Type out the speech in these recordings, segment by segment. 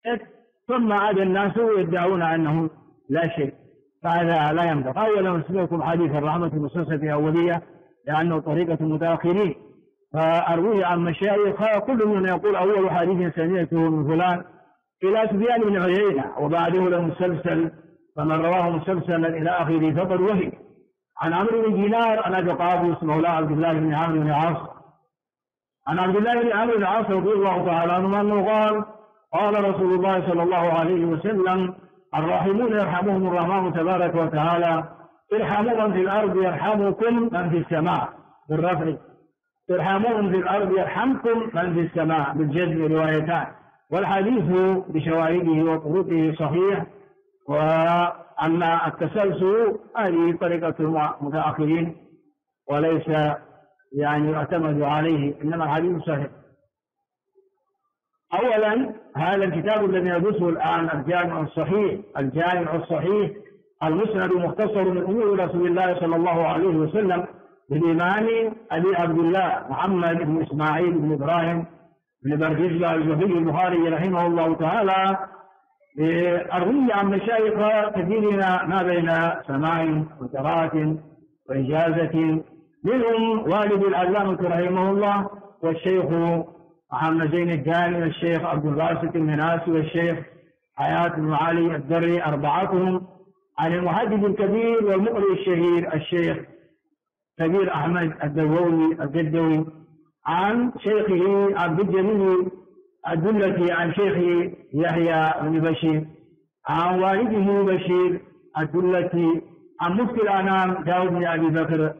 ثم عاد الناس يدعون أنه لا شيء، فهذا لا ينبغي. أولا أسمعكم حديث الرحمة المسلسل في أولية لأنه طريقة المتأخرين، فأرويه عن مشايخ كل من يقول أول حديث سمعته من فلان إلى سفيان بن عيينة وبعده لمسلسل، فمن رواه مسلسلا إلى آخره فقد وهي. عن عمرو بن دينار عن أبي قابوس مولى عبد الله بن عمرو بن العاص عن عبد الله بن عمرو بن العاص رضي الله تعالى عنه أنه قال قال رسول الله صلى الله عليه وسلم الراحمون يرحمهم الرحمن تبارك وتعالى ارحموا من في الأرض يرحمكم من في السماء بالرفع، ارحموا في الأرض يرحمكم من في السماء بالجزم روايتان، والحديث بشواهده وطرقه صحيح. وأما التسلسل هذه طريقة المتأخرين وليس يعني يعتمد عليه، إنما الحديث صحيح. أولا هذا الكتاب الذي ندرسه الآن الجامع الصحيح المسند مختصر من أمور رسول الله صلى الله عليه وسلم بالإمام أبي عبد الله محمد بن إسماعيل بن إبراهيم بن برجزبة الجوهري البخاري رحمه الله تعالى، أروي عن مشايخ كثيرين ما بين سماع وقراءة وإجازة، منهم والد العلامة رحمه الله والشيخ محمد زين الداني والشيخ عبد الباسط المناسي والشيخ حياة بن علي الدري أربعتهم، عن المحدث الكبير والمقرئ الشهير الشيخ كبير أحمد الجدوي عن شيخه عبد الجليل الدلتي عن شيخه يحيى بن بشير عن والده بشير الدلتي عن مفتي الأنام داود بن أبي بكر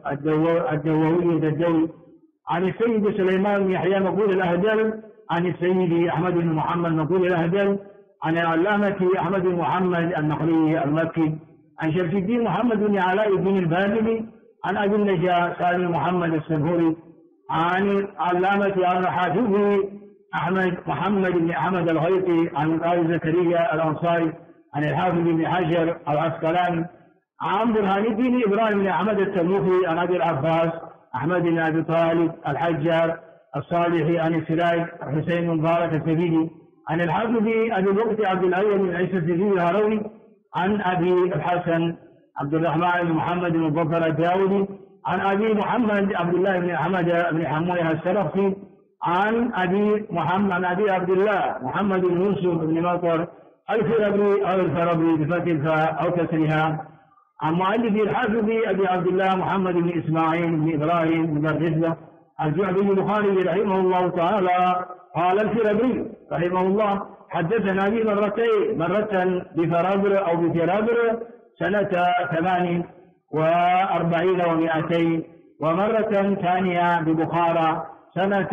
الدووي عن السيد سليمان بن يحيى مقبول الأهدل عن السيد أحمد بن محمد مقبول الأهدل عن العلامة أحمد بن محمد النخعي المكي عن شمس الدين محمد بن علاء الدين الباهلي عن أبي النجاة سالم محمد السنهوري عن علامة الحافظ أحمد محمد بن أحمد الغيطي عن آل زكريا الأنصاري عن الحافظ بن حجر العسقلاني عن برهان الدين إبراهيم بن أحمد التنوخي عن أبي العباس أحمد بن أبي طالب الحجار الصالحي عن السراج حسين بن مبارك السبيلي عن الحافظ أبي الوقت عبد الأول بن عيسى السبيلي الهروي عن أبي الحسن عبد الرحمن بن محمد بن مظفر الداودي عن أبي محمد عبد الله بن أحمد بن حمويه السرخسي عن أبي عبد الله محمد بن يوسف بن مطر الفربري أو الفربري بفتح الفاء أو كسرها عن مؤلف الحافظ أبي عبد الله محمد بن إسماعيل بن إبراهيم بن برجزبة الجعبي البخاري رحمه الله تعالى قال الفربري رحمه الله حدثنا بي مرة بفرابر أو بفرابر سنة 48 و200 ومرة ثانية ببخارى سنة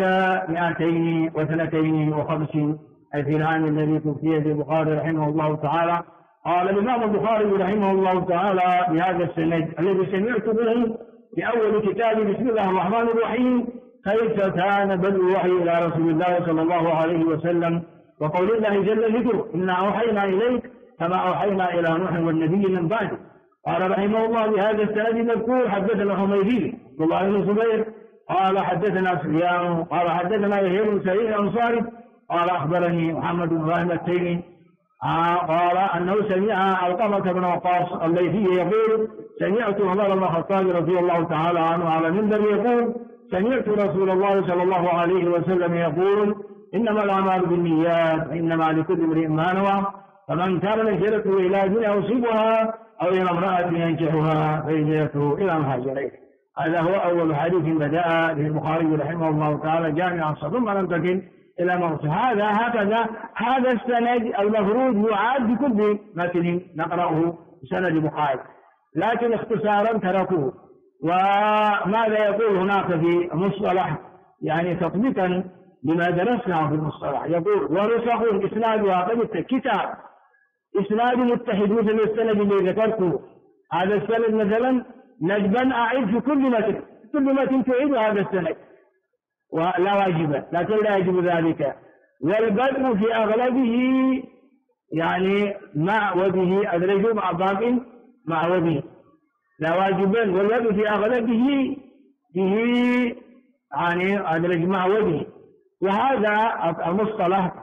252 أي في العام الذي توفي في البخاري رحمه الله تعالى. قال الإمام البخاري رحمه الله تعالى بهذا السند الذي سمعت به في أول كتاب بسم الله الرحمن الرحيم كيف كان بدء الوحي إلى رسول الله صلى الله عليه وسلم وقول الله جل ذكره إنا أوحينا إليك كما أوحينا إلى نوح والنبي من بعده. قال رحمه الله بهذا السند المذكور حدثنا حميدي عبد الله بن الزبير قال حدثنا سفيان قال حدثنا يحيى بن سعيد الأنصاري قال أخبرني محمد بن إبراهيم التيمي قال أنه سمع علقمة بن وقاص الليثي يقول سمعت عمر بن الخطاب رضي الله تعالى عنه على المنبر يقول سمعت رسول الله صلى الله عليه وسلم يقول إنما الأعمال بالنيات وإنما لكل امرئ ما نوى فمن كان هجرته إلى دنيا يصيبها أو إلى امرأة ينكحها فهجرته إلى ما هاجر إليه. هذا هو أول حديث بدأ به البخاري رحمه الله تعالى جامعا ثم لم تكن إلى موت. هذا السند المفروض يعاد بكل متن نقرأه بسند البخاري، لكن اختصارا تركوه. وماذا يقول هناك في مصطلح يعني تطبيقا لما درسناه في المصطلح يقول ورسخ إسنادها قد كتاب إسناد متحد مثل السند اللي ذكرته. هذا السند مثلا نجبا أعيد في كل متن تعيد هذا السند ولا واجبا، لكن لا يجب ذلك. والبدء في أغلبه يعني مع وبه أدرج مع باق مع وبه لا واجبا، والبدء في أغلبه به يعني أدرج مع وبه. وهذا المصطلح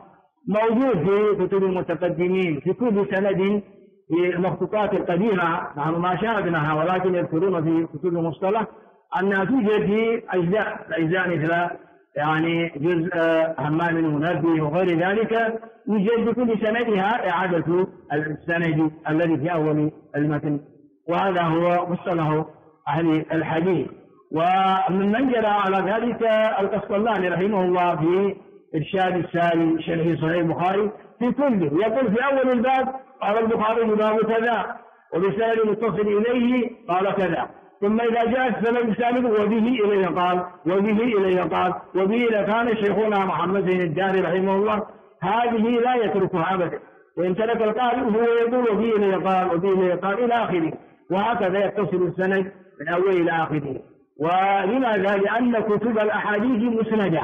موجود في كتب المتقدمين في كل سند في المخطوطات القديمة، نحن ما شاهدناها ولكن يذكرون في كتب المصطلح أنها توجد في أجزاء مثل يعني جزء همام المنبه وغير ذلك، يوجد بكل سندها إعادة السند الذي في أول المتن، وهذا هو مصطلح أهل الحديث. ومن جرى على ذلك القسطلاني رحمه الله في إرشاد السالي شرح صحيح البخاري في كله يقول في أول الباب قال البخاري باب كذا وبسند متصل إليه قال كذا، ثم إذا جاء السند السالم وبه إليه قال وبه إليه قال وبه إذا كان شيخنا محمد بن الداري رحمه الله هذه لا يتركها أبدا، وإن ترك القائل هو يقول وبه إليه قال وبه إليه قال إلى آخره، وهكذا يتصل السند من أول إلى آخره. ولماذا؟ لأن كتب الأحاديث مسندة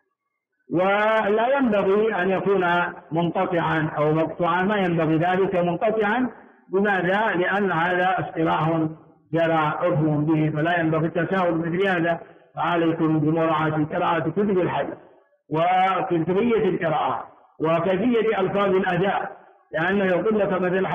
ولا ينبغي أن يكون منقطعا أو مقطوعا، ما ينبغي ذلك منقطعا. لماذا؟ لأن هذا اصطلاح جرى عرفهم به، فلا ينبغي التساهل مثل هذا، فعليكم بمراعاة قراءة كتب الحديث وكيفية القراءة وكيفية ألفاظ الأداء، لأنه يقول لك مثلا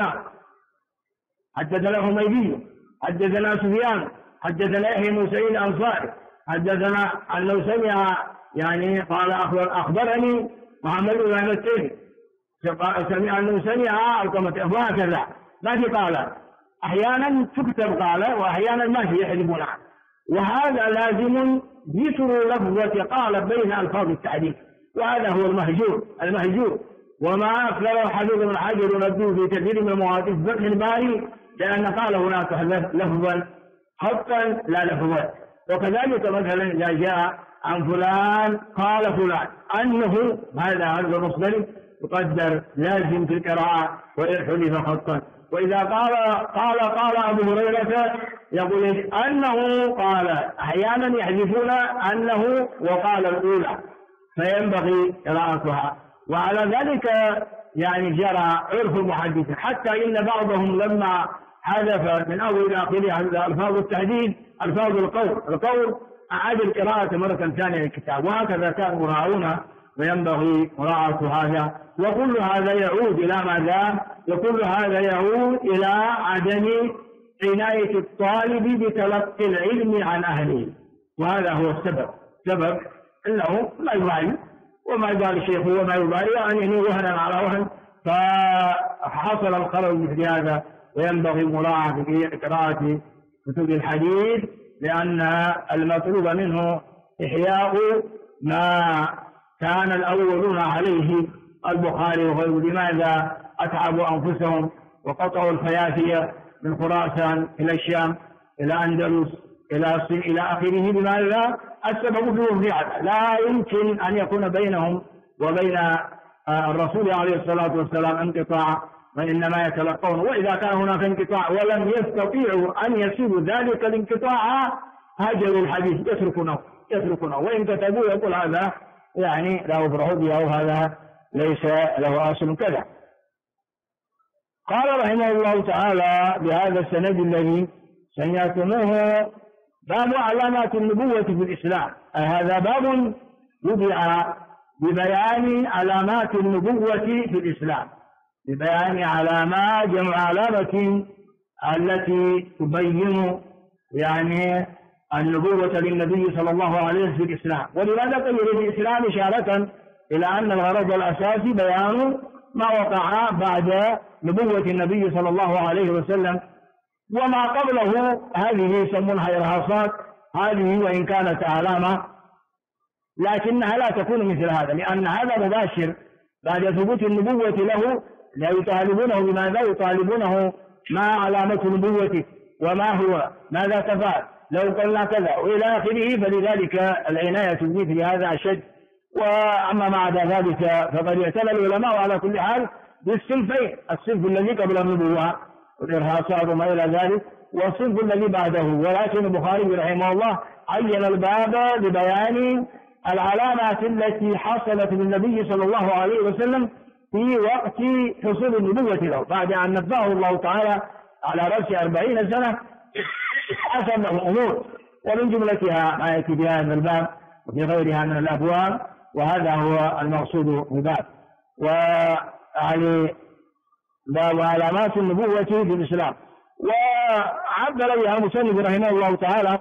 حدثنا حميدي، حدثنا سفيان، حدثنا يحيى بن سعيد الأنصاري، حدثنا أنه سمع يعني قال أخبرني محمد بن مسعود، سمع أنه سمع علقمة، وهكذا ما في قال، أحيانا تكتب قال وأحيانا ما في يحذفون عنه، وهذا لازم ذكر لفظة قال بين ألفاظ التحديث، وهذا هو المهجور. وما أكثر الحديث من حجر ردوه في كثير من مواقف فتح الباري، لأن قال هناك لفظا خطا لا لفظا. وكذلك مثلا إذا جاء عن فلان قال فلان أنه هذا مصدر يقدر لازم في القراءة وإن حذف خطا. وإذا قال أبو هريرة يقول أنه قال، أحيانا يحذفون أنه وقال الأولى فينبغي قراءتها. وعلى ذلك يعني جرى عرف المحدثين، حتى إن بعضهم لما حذف من أول إلى آخره ألفاظ التحديد ألفاظ القول أعاد القراءة مرة ثانية للكتاب، وهكذا كانوا يراعون وينبغي مراعاة هذا. وكل هذا يعود إلى ماذا؟ وكل هذا يعود إلى عدم عناية الطالب بتلقي العلم عن أهله، وهذا هو السبب أنه لا يبالي وما يبالي الشيخ وما يبالي يعني وهنا على وهن، فحصل الخلل مثل هذا. وينبغي مراعاة في قراءة كتب الحديث، لأن المطلوب منه إحياء ما كان الأولون عليه البخاري وغيره. لماذا أتعبوا أنفسهم وقطعوا الفيافية من خراسان إلى الشام إلى أندلس إلى الصين إلى آخره؟ لماذا؟ السبب في وضعها، لا يمكن أن يكون بينهم وبين الرسول عليه الصلاة والسلام انقطاع، وإنما يتلقون. وإذا كان هناك انقطاع ولم يستطيعوا أن يسيبوا ذلك الانقطاع هاجروا الحديث، يتركونه وإن كتبوا يقول هذا يعني لا أفرح به أو هذا ليس له أصل كذا. قال رحمه الله تعالى بهذا السند الذي سمعتموه باب علامات النبوة في الإسلام، هذا باب وضع ببيان علامات النبوة في الإسلام، ببيان علامات جمع علامة التي تبين يعني النبوة للنبي صلى الله عليه وسلم في الإسلام. ولماذا قيل الإسلام إشارة إلى أن الغرض الأساسي بيان ما وقع بعد نبوة النبي صلى الله عليه وسلم، وما قبله هذه يسمونها إرهاصات، هذه وإن كانت علامة لكنها لا تكون مثل هذا، لأن هذا مباشر بعد ثبوت النبوة له، لا يطالبونه بماذا؟ يطالبونه ما علامة نبوته وما هو ماذا تفعل لو قلنا كذا وإلى آخره. فلذلك العناية بمثل هذا أشد. وأما بعد ذلك فقد اعتنى العلماء على كل حال بالصنفين، الصنف الذي قبل النبوة والإرهاصات وما إلى ذلك، والصنف الذي بعده. ولكن البخاري رحمه الله عين الباب ببيان العلامات التي حصلت للنبي صلى الله عليه وسلم في وقت حصول النبوة له، بعد أن نبأه الله تعالى على رأس 40 سنة حصل له أمور، ومن جملتها ما يأتي في هذا الباب وفي غيرها من الأبواب، وهذا هو المقصود بالباب. ويعني وعلامات النبوة في الإسلام. وعبر بها المصنف رحمه الله تعالى،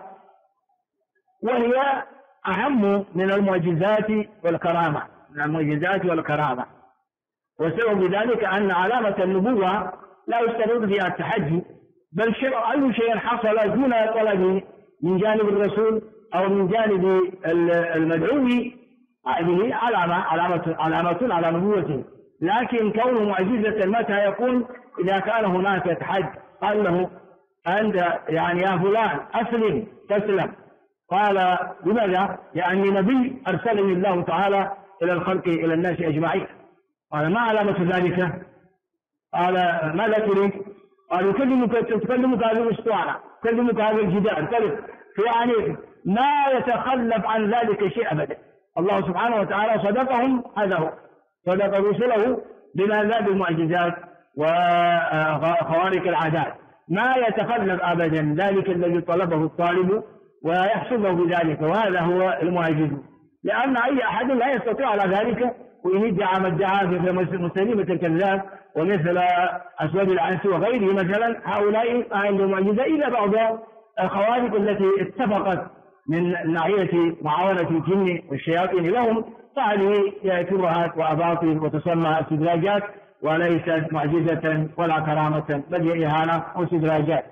وهي أهم من المعجزات والكرامة، من المعجزات والكرامة. وسبب ذلك أن علامة النبوة لا يشترط فيها التحدي، بل أي شيء حصل دون طلب من جانب الرسول أو من جانب المدعو هذه علامة على نبوته. لكن كونه معجزة متى يكون؟ إذا كان هناك تحدي، قال له أنت يعني يا فلان أسلم تسلم، قال لماذا؟ يعني نبي أرسلني الله تعالى إلى الخلق إلى الناس أجمعين. قال ما علامة ذلك؟ قال ماذا تريد؟ قال تكلمك هذه الأسطوانة، تكلمك هذا الجدار، يعني ما يتخلف عن ذلك شيء أبدا. الله سبحانه وتعالى صدقهم، هذا هو صدق رسله بماذا؟ بالمعجزات وخوارق العادات، ما يتخلف أبدا ذلك الذي طلبه الطالب ويحسبه بذلك، وهذا هو المعجز. لأن أي أحد لا يستطيع على ذلك، وإن ادعى ما ادعى مثل مسلمة الكذاب ومثل أسود العنس وغيره مثلا، هؤلاء ما عندهم معجزة إلا بعض الخوارق التي اتفقت من ناحية معاونة الجن والشياطين لهم، فهذه شبهات وأباطيل وتسمى استدراجات، وليست معجزة ولا كرامة، بل هي إهانة واستدراجات.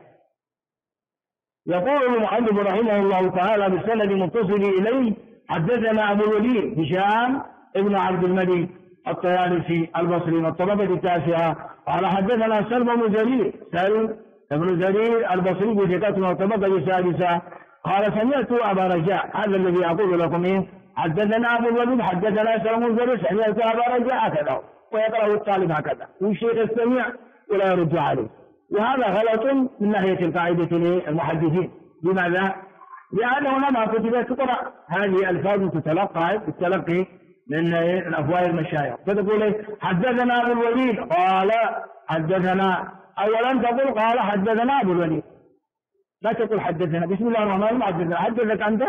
يقول المؤلف رحمه الله تعالى بالسند المتصل إليه: حدثنا أبو الوليد هشام ابن عبد الملك الطيالسي البصري من الطبقة التاسعة قال حدثنا سلم بن جرير، سلم بن جرير البصري بثقة من الطبقة السادسة قال سمعت أبا رجاء، هذا الذي أقول لكم إيه؟ حدثنا أبو الوليد حدثنا سلم بن جرير سمعت أبا رجاء، هكذا ويقرأ الطالب هكذا، والشيخ يستمع ولا يرد عليه. وهذا غلط من ناحية القاعدة للمحدثين. لماذا؟ لأنه لما كتبت تقرأ هذه ألفاظ تتلقى بالتلقي من الأفواه المشايخ، فتقول حدثنا أبو الوليد قال حدثنا، أولا تقول قال حدثنا أبو الوليد، لا تقول حدثنا بسم الله الرحمن الرحيم حدثك أنت،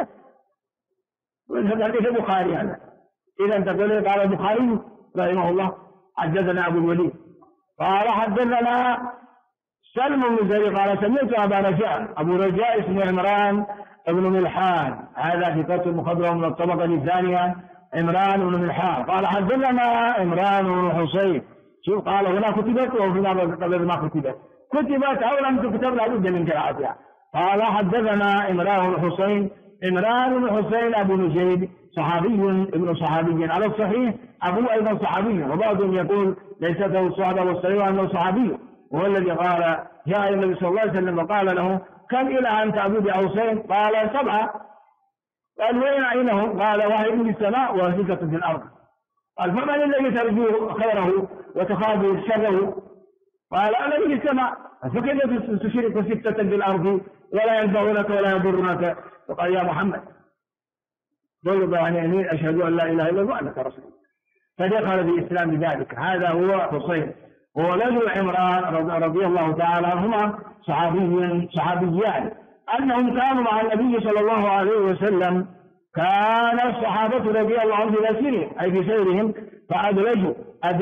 حدث البخاري هذا. إذا تقول قال البخاري رحمه الله حدثنا أبو الوليد قال حدثنا سلم بن جرير قال سمعت أبا رجاء، أبو رجاء اسمه عمران بن ملحان، هذا ثقة مخضرم من الطبقة الثانية، عمران بن ملحان قال حدثنا عمران بن حصين. شوف قال هنا كتبت وهنا قبل ما كتبت أو لم تكتب لابد من قراءتها. قال حدثنا عمران بن حصين، عمران بن حصين أبو نجيب صحابي ابن صحابي على الصحيح، أبوه أيضا صحابي، وبعضهم يقول ليس له الصحابة والصحيح أنه صحابي، وهو الذي قال جاء النبي صلى الله عليه وسلم وقال له كم إلى أن تعبد يا حسين؟ قال 7. قال وين عينهم؟ قال واحد في السماء وستة في الأرض. قال فمن الذي ترجو خيره وتخاف شره؟ قال أنا في السماء. فكيف تشرك 6 في الأرض ولا ينفعونك ولا يضرونك؟ فقال يا محمد ضرب عن يمين أشهد أن لا إله إلا الله وأنك رسول الله، فدخل في الإسلام بذلك. هذا هو حصين وولد عمران رضي الله تعالى عنهما صحابيان، أنهم كانوا مع النبي صلى الله عليه وسلم. كان الصحابة رضي الله عنهم في سيرهم أي في سيرهم فأدلجوا.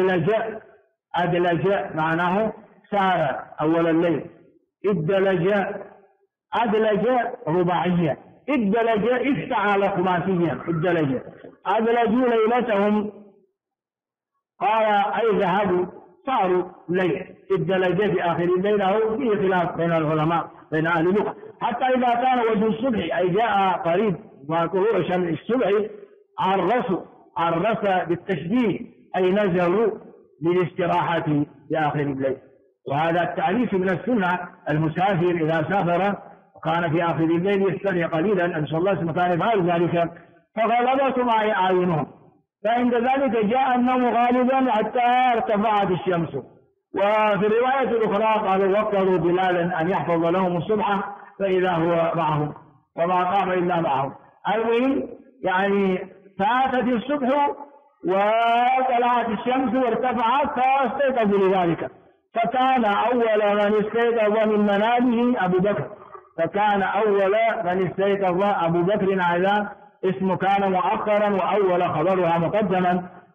أدلج معناه سار أول الليل، أدلج رباعية، الدلج افتعل خماسيا، الدلج أدلجوا ليلتهم. قال أي ذهبوا صاروا ليل، الدلج في آخر الليل أو فيه خلاف بين العلماء بين أهل اللغة، حتى إذا كان وجه الصبح أي جاء قريب وطلوع شمس الصبح عرس بالتشديد أي نزلوا للاستراحة في آخر الليل. وهذا التعريف من السنة، المسافر إذا سافر وكان في آخر الليل يستريح قليلا، النبي صلى الله عليه وسلم كان يفعل ذلك فغلبتهم أعينهم، فعند ذلك جاء النوم غالبا حتى ارتفعت الشمس. وفي الرواية الأخرى قالوا وقروا بلالا أن يحفظ لهم الصبح فإذا هو معهم وما قام إلا معهم. المهم يعني فاتت الصبح وطلعت الشمس وارتفعت فاستيقظوا لذلك، فكان أول من استيقظ من منامه أبو بكر، فكان أول من استيقظ أبو بكر. هذا اسمه كان مؤخرا وأول خبرها مقدما،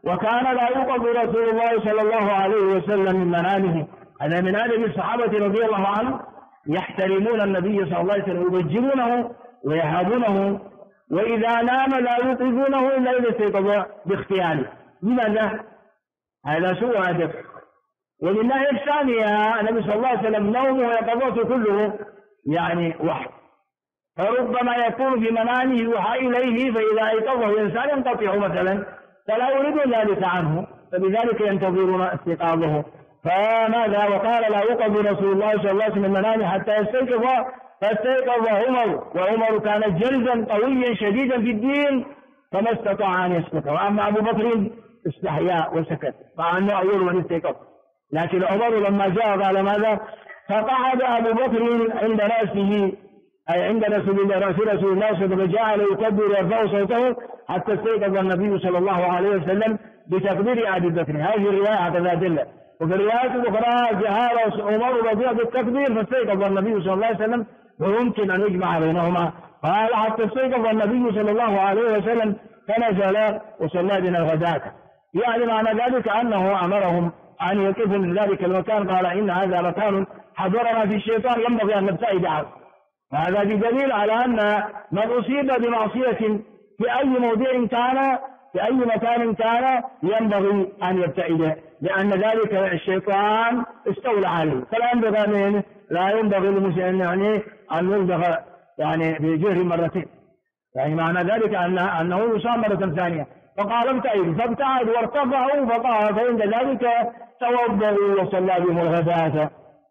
وكان لا يوقظ رسول الله صلى الله عليه وسلم من منامه. هذا من أدب الصحابة رضي الله عنهم، يحترمون النبي صلى الله عليه وسلم ويبجلونه ويهابونه، وإذا نام لا يوقظونه إلا إذا استيقظ باختياره. لماذا؟ هذا سوء أدب. ولله الثانية النبي صلى الله عليه وسلم نومه ويقظته كله يعني وحي، فربما يكون في منامه يوحى إليه، فإذا أيقظه إنسان ينقطع مثلا فلا يريد ذلك عنه، فبذلك ينتظرون استيقاظه. فماذا؟ وقال لا يوقظ رسول الله صلى الله عليه وسلم من منامه حتى يستيقظ، فاستيقظ عمر، وعمر كان جلدا قويا شديدا في الدين فما استطاع أن يسكت. وأما أبو بكر استحيا وسكت مع أنه أول من استيقظ. لكن عمر لما جاء قال ماذا؟ فقعد أبو بكر عند رأسه، أي عند رسول الله صلى الله عليه وسلم، فجعل يكبر ويرفع صوته حتى استيقظ النبي صلى الله عليه وسلم بتكبير أبي بكر. هذه الرواية هكذا دلت. وفي الروايات الأخرى جهال عمر رضي بالتكبير فاستيقظ النبي صلى الله عليه وسلم، ويمكن أن يجمع بينهما. قال حتى استيقظ النبي صلى الله عليه وسلم فنزل وصلى بنا الغداة. يعني معنى ذلك أنه أمرهم أن يقفوا من ذلك المكان. قال إن هذا مكان حضرنا في الشيطان ينبغي أن نبتعد عنه. وهذا بدليل على أن من أصيب بمعصية في أي موضع كان، في أي مكان كان، ينبغي أن يبتعد، لأن ذلك الشيطان استولى عليه. لا ينبغي للمسلم يعني أن يلدغ يعني بجهر مرتين. يعني معنى ذلك أنه يصاب مرة ثانية. فقال ابتعد، فابتعد وارتفعوا، فقال فعند ذلك توضأوا وصلى بهم الغداة.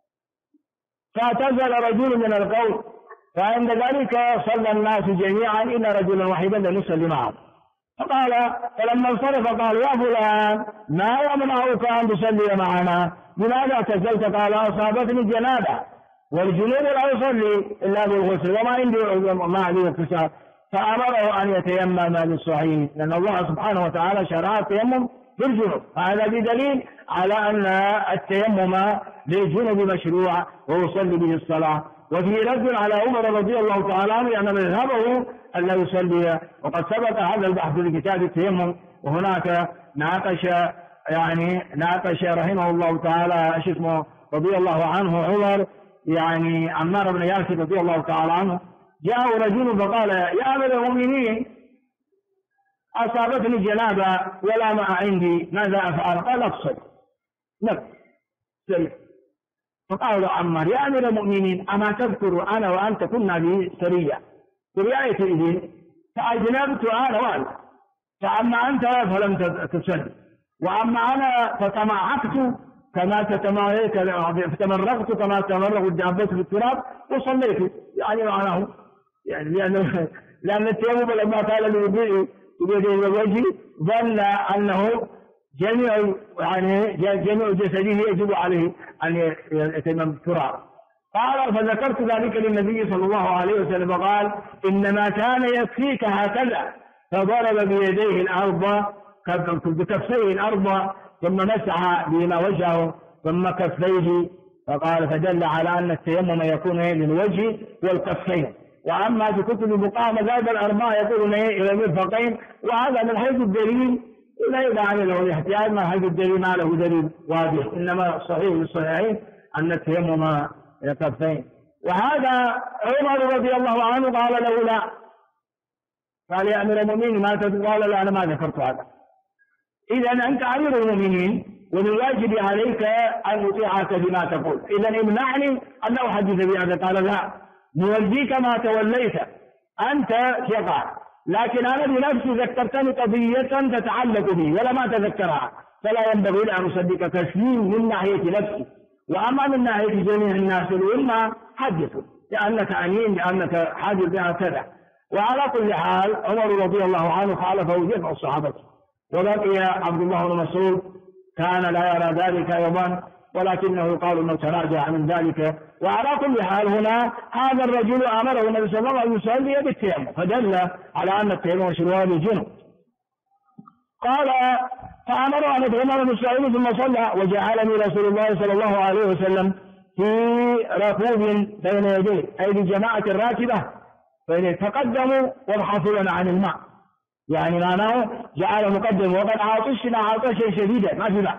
فاعتزل رجل من القوم، فعند ذلك صلى الناس جميعا إلا رجلا واحدا لم يصلي معه. فقال فلما انصرف قال يا فلان ما يمنعك أن تصلي معنا؟ لماذا اعتزلت؟ قال أصابتني جنابة والجنوب لا يصلي إلا بالغسل وما عندي ما عندي اغتسال. فأمره أن يتيمم للصحيح، لأن الله سبحانه وتعالى شرع التيمم بالجنوب. هذا بدليل على أن التيمم للجنوب مشروع ويصلي به الصلاة. وفي رد على عمر رضي الله تعالى عنه أن مذهبه أن لا يصلي، وقد سبق هذا البحث في كتاب التيمم. وهناك ناقش رحمه الله تعالى اسمه رضي الله عنه عمر يعني عمار بن ياسر رضي الله تعالى عنه. جاء رجل فقال يا أمير المؤمنين أصابتني جنابة ولا ماء عندي، ماذا أفعل؟ قال أفصل نفس. فقال عمار يا أمير المؤمنين أما تذكر أنا وأنت كنا بسرية برعاية إذن فأجنبت أنا وأنت، فأما أنت فلم تصل، وأما أنا فتمعكت كما فتمرغت كما تمرغ الدابة في التراب وصليت. يعني معناه يعني لأن التيمم لما قال بيده ووجهه ظن أنه جميع جسده يجب عليه أن يتيمم بالتراب. قال فذكرت ذلك للنبي صلى الله عليه وسلم قال إنما كان يكفيك هكذا، فضرب بيديه الأرض بكفيه الأرض ثم مسح بما وجهه ثم كفيه. فقال فدل على أن التيمم يكون للوجه والكفين. وأما في كتب الفقهاء مذاهب الأربعة يقولون إلى المرفقين، وهذا من حيث الدليل لا يدعى له الاحتياج، من حيث الدليل ما له دليل واضح، إنما الصحيح للصحيحين أن التيمم كفين. وهذا عمر رضي الله عنه قال له لا، قال يا أمير المؤمنين ما تقول؟ قال لا أنا ما ذكرت هذا. إذا أنت أمير المؤمنين والواجب عليك أن أطيعك بما تقول، إذا امنعني أن أحدث بهذا. قال لا، نوليك ما توليت، أنت شقع، لكن أنا بنفسي ذكرتني قضية تتعلق بي ولا ما تذكرها، فلا ينبغي لي أن أصدق تسليم من ناحية نفسي، وأما من ناحية جميع الناس والأمة حدثوا لأنك أمين لأنك حاجر بها كذا. وعلى كل حال عمر رضي الله عنه خالفه جميع الصحابة، وبقي عبد الله بن مسعود كان لا يرى ذلك أيضا، ولكنه يقال أنه تراجع من ذلك. وعلى كل حال هنا هذا الرجل أمره النبي صلى الله عليه وسلم بالتيمم، فدل على أن التيمم مشروع للجنوب. قال فأمر أن يتيمم بالصعيد ثم صلى، وجعلني رسول الله صلى الله عليه وسلم في ركوب بين يديه، أي لجماعة الراكبة، فإن تقدموا وابحثوا لنا عن الماء، يعني معناه جعل مقدم، وقد عطشنا عطشا شديدا ما في ماء،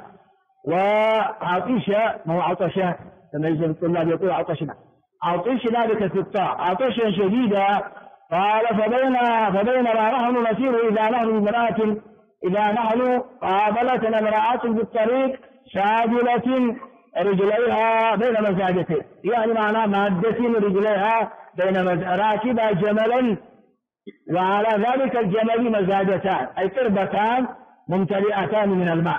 وعطشة ما هو عطشة لما يجب الطلاب يقول عطشنا، عطشنا بكسر الطاء عطشا شديدا. قال فبينما نحن نسير إذا نحن قابلتنا امرأة بالطريق سادلة رجليها بين مزادتين، يعني معناه مادة رجليها بين راكبة جملا، وعلى ذلك الجمل مزادتان أي قربتان ممتلئتان من الماء،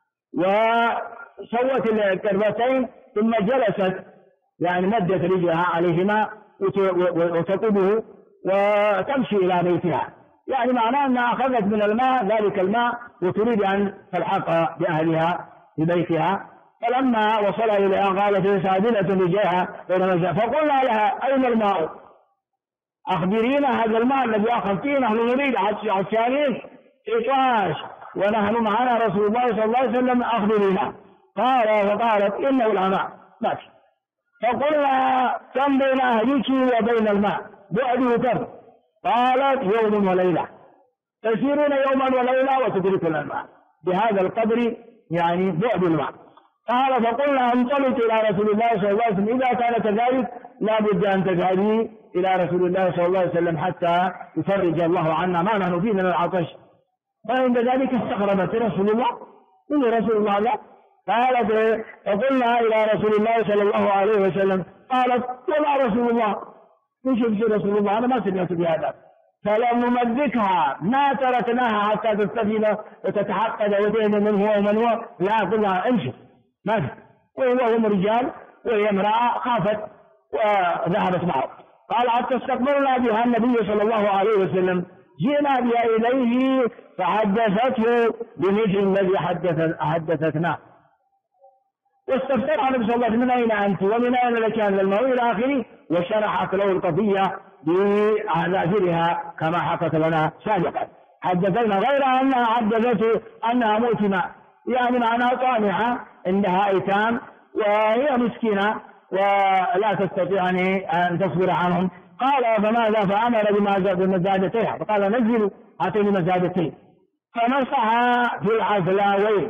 وسوت القربتين ثم جلست يعني مدت رجلها عليهما وتقوده وتمشي إلى بيتها، يعني معناه أنها أخذت من الماء ذلك الماء وتريد أن تلحق بأهلها في بيتها. فلما وصل إليها قالت سادلة رجليها بين مزادتين، فقلنا لها أين الماء؟ أخبرينا هذا الماء الذي أخذتيه، نحن نريد عطشانين عطاش ونحن معنا رسول الله صلى الله عليه وسلم، أخبرينا. فقالت إنه الأماء ماشي. فقلنا كم بين أهلك وبين الماء؟ بعده كم؟ قالت يوم وليلة، تسيرون يوما وليلة وتدركون الماء بهذا القدر يعني بعد الماء. قال فقلنا انطلق إلى رسول الله صلى الله عليه وسلم، إذا كان كذلك لا بد أن تذهبي إلى رسول الله صلى الله عليه وسلم حتى يفرج الله عنا ما نحن فيه من العطش. فعند ذلك استغربت رسول الله، إنه رسول الله لا. قالت فقلنا إلى رسول الله صلى الله عليه وسلم، قالت وما رسول الله، وش رسول الله أنا ما سمعت بهذا. فلم نمذكها ما تركناها حتى تستفيد وتتحقق وتهن من هو ومن هو، لا قلنا امشي ما في، وهم رجال وهي امرأة خافت وذهبت معه. قال حتى استقبلنا بها النبي صلى الله عليه وسلم، جئنا بها إليه فحدثته بمثل الذي حدثتنا، واستفسرها النبي صلى الله عليه وسلم من أين أنت ومن أين لك هذا الماء إلى آخره، وشرحت له القضية بعناصرها كما حكت لنا سابقا. حدثنا غير أنها حدثته أنها مؤتمة، يعني معناها طامعة عندها أيتام وهي مسكينة ولا تستطيع أن تصبر عنهم. قال فماذا؟ فأمر بمزادتها، فقال نزلوا هاتين مزادتين، فمسح في العزلاوين.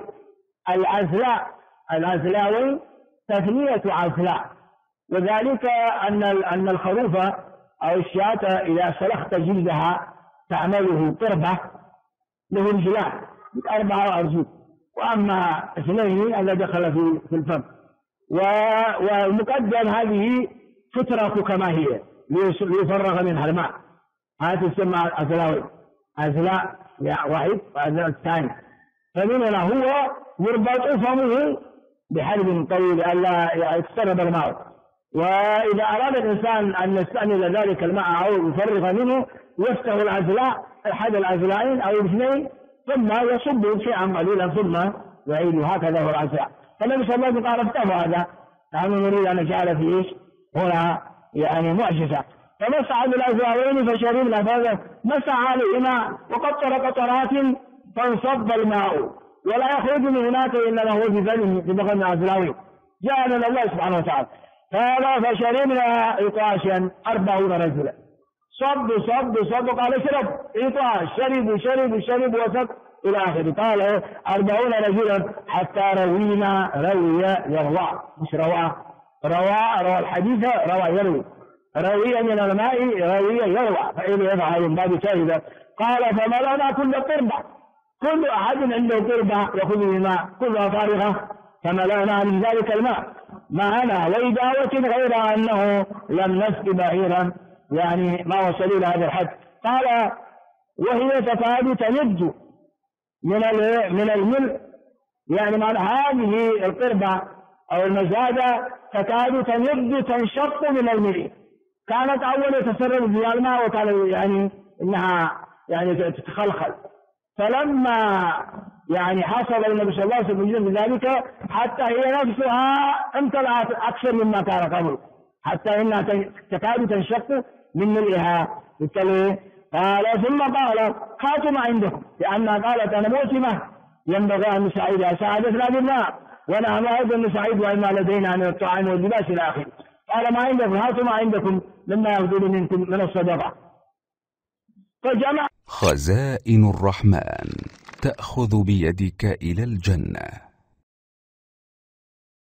العزلاوين تثنية عزلاء، وذلك أن الخروف أو الشاة إذا سلخت جلدها تعمله قربة له رجلان 4 أرجل، وأما 2 هذا دخل في الفم، والمقدم هذه تترك كما هي ليفرغ منها الماء، هذه تسمى عزلاوي، عزلاء واحد وعزلاء الثاني. فمن هنا هو يربط فمه بحلب طويل ألا يتسرب الماء، وإذا أراد الإنسان أن يستعمل ذلك الماء أو يفرغ منه يفتح العزلاء أحد العزلائين أو 2 ثم يصب شيئا قليلا ثم يعيد، هكذا هو العزلاء. فالنبي صلى الله عليه وسلم قال افتحوا هذا، نحن نريد أن نجعل فيه هنا يعني معجزة. فمسح بالعزلاوين فشربنا، فمسح عليهما وقطر قطرات فانصب الماء ولا يخرج من هناك إنما هو في فمه في بطن العزلاوين، جاء من الله سبحانه وتعالى. قال فشربنا عطاشا 40 رجلا، صب قال اشرب عطاش، شرب وسب إلى آخره. قال 40 رجلا حتى روينا، يروى مش روى الحديث روي من الماء يروى، فإذا يفعل من باب شاهدة. قال فملأنا كل قربة، كل أحد عنده قربة يأخذ الماء كلها فارغة، فملأنا من ذلك الماء معنا وإداوة غير أنه لم نسق بعيرا، يعني ما وصلوا إلى هذا الحد. قال وهي تكاد تنج من الملء، يعني معنى هذه القربة أو المزادة تكاد تنج تنشق من الملء، كانت أول تسرب في الماء وكان يعني إنها يعني تتخلخل، فلما يعني حصل النبي صلى الله عليه وسلم بذلك حتى هي نفسها امتلأت أكثر مما كان قبل، حتى إنها تكاد تنشق من ملئها. قال ثم قال هاتوا ما عندكم، لأنها قالت أنا موسمة ينبغي أن نساعدها، ساعدتنا بالماء ونحن أيضا نساعد وإما لدينا من الطعام واللباس إلى آخره. قال ما عندكم، هاتوا ما عندكم مما يأخذون منكم من الصدقة. فجمع خزائن الرحمن تأخذ بيدك إلى الجنة.